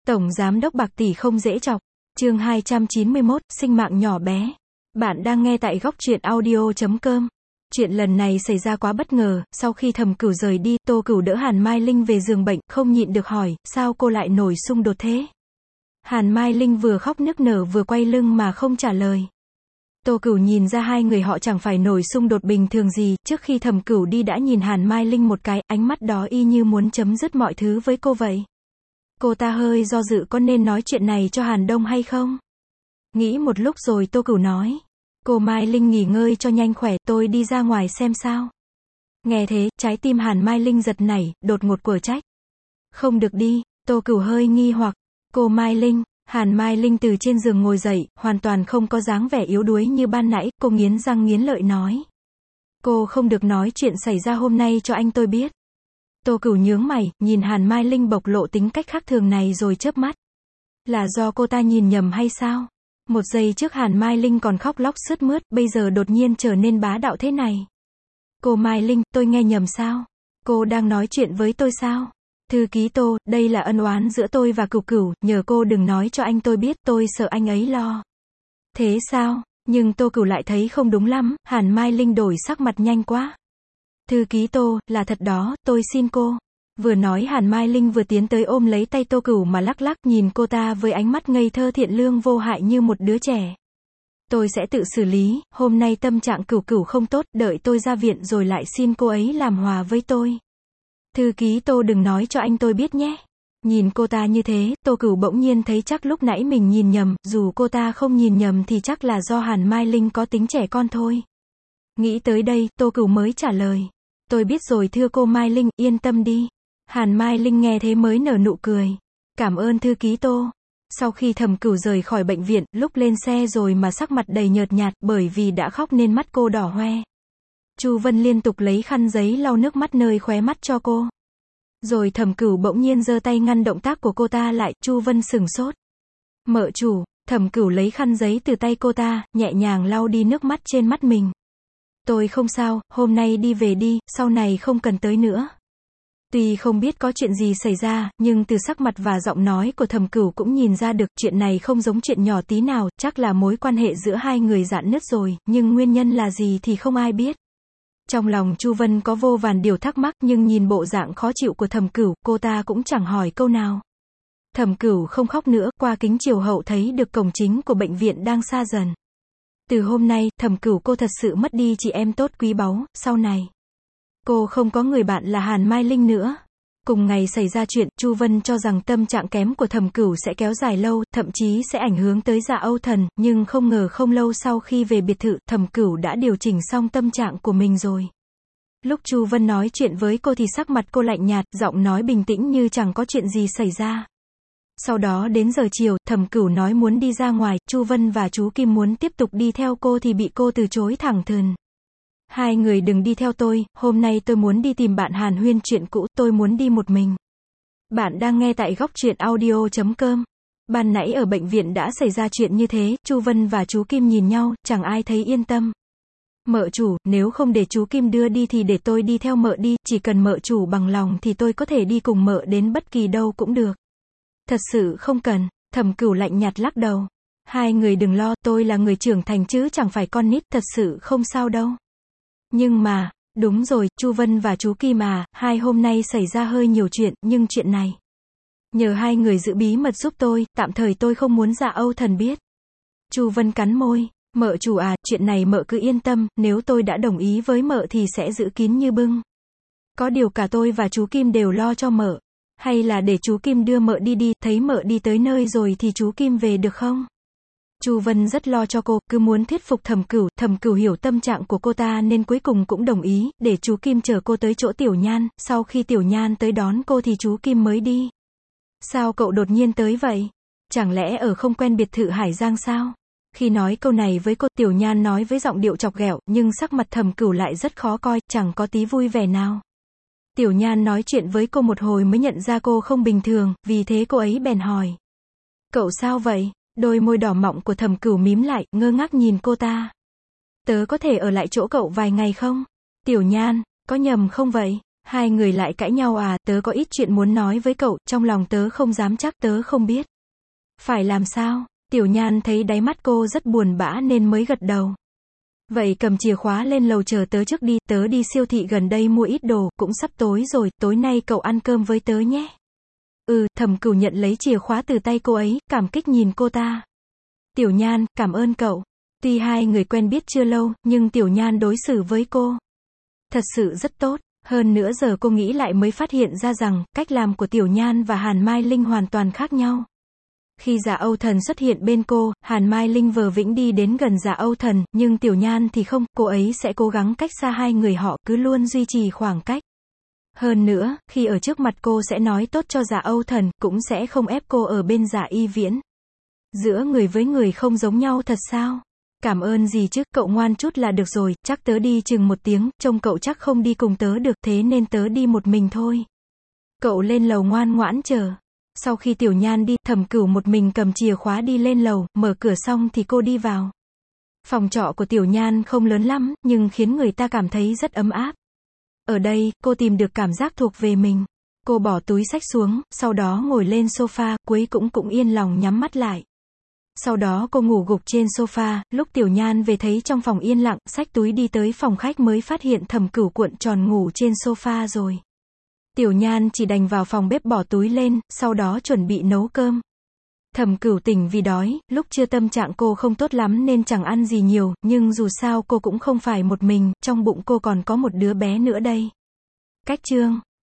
Tổng giám đốc bạc tỷ không dễ chọc. Chương 291, sinh mạng nhỏ bé. Bạn đang nghe tại góc truyện audio.com. Chuyện lần này xảy ra quá bất ngờ, sau khi Thẩm Cửu rời đi, Tô Cửu đỡ Hàn Mai Linh về giường bệnh, không nhịn được hỏi, sao cô lại nổi xung đột thế? Hàn Mai Linh vừa khóc nức nở vừa quay lưng mà không trả lời. Tô Cửu nhìn ra hai người họ chẳng phải nổi xung đột bình thường gì, trước khi Thẩm Cửu đi đã nhìn Hàn Mai Linh một cái, ánh mắt đó y như muốn chấm dứt mọi thứ với cô vậy. Cô ta hơi do dự có nên nói chuyện này cho Hàn Đông hay không? Nghĩ một lúc rồi Tô Cửu nói. Cô Mai Linh nghỉ ngơi cho nhanh khỏe, tôi đi ra ngoài xem sao. Nghe thế, trái tim Hàn Mai Linh giật nảy, đột ngột quở trách. Không được đi, Tô Cửu hơi nghi hoặc. Cô Mai Linh, Hàn Mai Linh từ trên giường ngồi dậy, hoàn toàn không có dáng vẻ yếu đuối như ban nãy, cô nghiến răng nghiến lợi nói. Cô không được nói chuyện xảy ra hôm nay cho anh tôi biết. Tô Cửu nhướng mày, nhìn Hàn Mai Linh bộc lộ tính cách khác thường này rồi chớp mắt. Là do cô ta nhìn nhầm hay sao? Một giây trước Hàn Mai Linh còn khóc lóc sướt mướt, bây giờ đột nhiên trở nên bá đạo thế này. Cô Mai Linh, tôi nghe nhầm sao? Cô đang nói chuyện với tôi sao? Thư ký Tô, đây là ân oán giữa tôi và Cửu Cửu, nhờ cô đừng nói cho anh tôi biết, tôi sợ anh ấy lo. Thế sao? Nhưng Tô Cửu lại thấy không đúng lắm, Hàn Mai Linh đổi sắc mặt nhanh quá. Thư ký Tô, là thật đó, tôi xin cô. Vừa nói Hàn Mai Linh vừa tiến tới ôm lấy tay Tô Cửu mà lắc lắc, nhìn cô ta với ánh mắt ngây thơ thiện lương vô hại như một đứa trẻ. Tôi sẽ tự xử lý, hôm nay tâm trạng Cửu Cửu không tốt, đợi tôi ra viện rồi lại xin cô ấy làm hòa với tôi. Thư ký Tô đừng nói cho anh tôi biết nhé. Nhìn cô ta như thế, Tô Cửu bỗng nhiên thấy chắc lúc nãy mình nhìn nhầm, dù cô ta không nhìn nhầm thì chắc là do Hàn Mai Linh có tính trẻ con thôi. Nghĩ tới đây, Tô Cửu mới trả lời. Tôi biết rồi thưa cô Mai Linh, yên tâm đi. Hàn Mai Linh nghe thế mới nở nụ cười. Cảm ơn thư ký Tô. Sau khi Thẩm Cửu rời khỏi bệnh viện, lúc lên xe rồi mà sắc mặt đầy nhợt nhạt, bởi vì đã khóc nên mắt cô đỏ hoe. Chu Vân liên tục lấy khăn giấy lau nước mắt nơi khóe mắt cho cô. Rồi Thẩm Cửu bỗng nhiên giơ tay ngăn động tác của cô ta lại, Chu Vân sửng sốt. Mợ chủ, Thẩm Cửu lấy khăn giấy từ tay cô ta, nhẹ nhàng lau đi nước mắt trên mắt mình. Tôi không sao, hôm nay đi về đi, sau này không cần tới nữa. Tuy không biết có chuyện gì xảy ra, nhưng từ sắc mặt và giọng nói của Thẩm Cửu cũng nhìn ra được chuyện này không giống chuyện nhỏ tí nào, chắc là mối quan hệ giữa hai người rạn nứt rồi, nhưng nguyên nhân là gì thì không ai biết. Trong lòng Chu Vân có vô vàn điều thắc mắc nhưng nhìn bộ dạng khó chịu của Thẩm Cửu, cô ta cũng chẳng hỏi câu nào. Thẩm Cửu không khóc nữa, qua kính chiều hậu thấy được cổng chính của bệnh viện đang xa dần. Từ hôm nay, Thẩm Cửu cô thật sự mất đi chị em tốt quý báu, sau này cô không có người bạn là Hàn Mai Linh nữa. Cùng ngày xảy ra chuyện, Chu Vân cho rằng tâm trạng kém của Thẩm Cửu sẽ kéo dài lâu, thậm chí sẽ ảnh hưởng tới Dạ Âu Thần, nhưng không ngờ không lâu sau khi về biệt thự, Thẩm Cửu đã điều chỉnh xong tâm trạng của mình rồi. Lúc Chu Vân nói chuyện với cô thì sắc mặt cô lạnh nhạt, giọng nói bình tĩnh như chẳng có chuyện gì xảy ra. Sau đó đến giờ chiều, Thẩm Cửu nói muốn đi ra ngoài, Chu Vân và chú Kim muốn tiếp tục đi theo cô thì bị cô từ chối thẳng thừng. Hai người đừng đi theo tôi, hôm nay tôi muốn đi tìm bạn hàn huyên chuyện cũ, tôi muốn đi một mình. Bạn đang nghe tại góc truyện audio.com. Ban nãy ở bệnh viện đã xảy ra chuyện như thế, Chu Vân và chú Kim nhìn nhau, chẳng ai thấy yên tâm. Mợ chủ, nếu không để chú Kim đưa đi thì để tôi đi theo mợ đi, chỉ cần mợ chủ bằng lòng thì tôi có thể đi cùng mợ đến bất kỳ đâu cũng được. Thật sự không cần, Thẩm Cửu lạnh nhạt lắc đầu. Hai người đừng lo, tôi là người trưởng thành chứ chẳng phải con nít, thật sự không sao đâu. Nhưng mà, đúng rồi, Chu Vân và chú Kim à, hai hôm nay xảy ra hơi nhiều chuyện, nhưng chuyện này nhờ hai người giữ bí mật giúp tôi, tạm thời tôi không muốn Dạ Âu Thần biết. Chu Vân cắn môi, mợ chủ à, chuyện này mợ cứ yên tâm, nếu tôi đã đồng ý với mợ thì sẽ giữ kín như bưng. Có điều cả tôi và chú Kim đều lo cho mợ. Hay là để chú Kim đưa mợ đi đi, thấy mợ đi tới nơi rồi thì chú Kim về được không? Chu Vân rất lo cho cô, cứ muốn thuyết phục Thẩm Cửu hiểu tâm trạng của cô ta nên cuối cùng cũng đồng ý, để chú Kim chở cô tới chỗ Tiểu Nhan, sau khi Tiểu Nhan tới đón cô thì chú Kim mới đi. Sao cậu đột nhiên tới vậy? Chẳng lẽ ở không quen biệt thự Hải Giang sao? Khi nói câu này với cô, Tiểu Nhan nói với giọng điệu chọc ghẹo, nhưng sắc mặt Thẩm Cửu lại rất khó coi, chẳng có tí vui vẻ nào. Tiểu Nhan nói chuyện với cô một hồi mới nhận ra cô không bình thường, vì thế cô ấy bèn hỏi. Cậu sao vậy? Đôi môi đỏ mọng của Thẩm Cửu mím lại, ngơ ngác nhìn cô ta. Tớ có thể ở lại chỗ cậu vài ngày không? Tiểu Nhan, có nhầm không vậy? Hai người lại cãi nhau à, tớ có ít chuyện muốn nói với cậu, trong lòng tớ không dám chắc, tớ không biết phải làm sao. Tiểu Nhan thấy đáy mắt cô rất buồn bã nên mới gật đầu. Vậy cầm chìa khóa lên lầu chờ tớ trước đi, tớ đi siêu thị gần đây mua ít đồ, cũng sắp tối rồi, tối nay cậu ăn cơm với tớ nhé. Thẩm Cửu nhận lấy chìa khóa từ tay cô ấy, cảm kích nhìn cô ta. Tiểu Nhan, cảm ơn cậu. Tuy hai người quen biết chưa lâu, nhưng Tiểu Nhan đối xử với cô thật sự rất tốt. Hơn nữa giờ cô nghĩ lại mới phát hiện ra rằng, cách làm của Tiểu Nhan và Hàn Mai Linh hoàn toàn khác nhau. Khi Dạ Âu Thần xuất hiện bên cô, Hàn Mai Linh vờ vĩnh đi đến gần Dạ Âu Thần, nhưng Tiểu Nhan thì không, cô ấy sẽ cố gắng cách xa hai người họ, cứ luôn duy trì khoảng cách. Hơn nữa, khi ở trước mặt cô sẽ nói tốt cho Dạ Âu Thần, cũng sẽ không ép cô ở bên Dạ Y Viễn. Giữa người với người không giống nhau thật sao? Cảm ơn gì chứ, cậu ngoan chút là được rồi, chắc tớ đi chừng 1 tiếng, trông cậu chắc không đi cùng tớ được, thế nên tớ đi một mình thôi. Cậu lên lầu ngoan ngoãn chờ. Sau khi Tiểu Nhan đi, Thẩm Cửu một mình cầm chìa khóa đi lên lầu, mở cửa xong thì cô đi vào. Phòng trọ của Tiểu Nhan không lớn lắm, nhưng khiến người ta cảm thấy rất ấm áp. Ở đây, cô tìm được cảm giác thuộc về mình. Cô bỏ túi xách xuống, sau đó ngồi lên sofa, cuối cũng yên lòng nhắm mắt lại. Sau đó cô ngủ gục trên sofa, lúc Tiểu Nhan về thấy trong phòng yên lặng, xách túi đi tới phòng khách mới phát hiện Thẩm Cửu cuộn tròn ngủ trên sofa rồi. Tiểu Nhan chỉ đành vào phòng bếp bỏ túi lên, sau đó chuẩn bị nấu cơm. Thẩm Cửu tỉnh vì đói, lúc trưa tâm trạng cô không tốt lắm nên chẳng ăn gì nhiều, nhưng dù sao cô cũng không phải một mình, trong bụng cô còn có một đứa bé nữa đây. Cách chương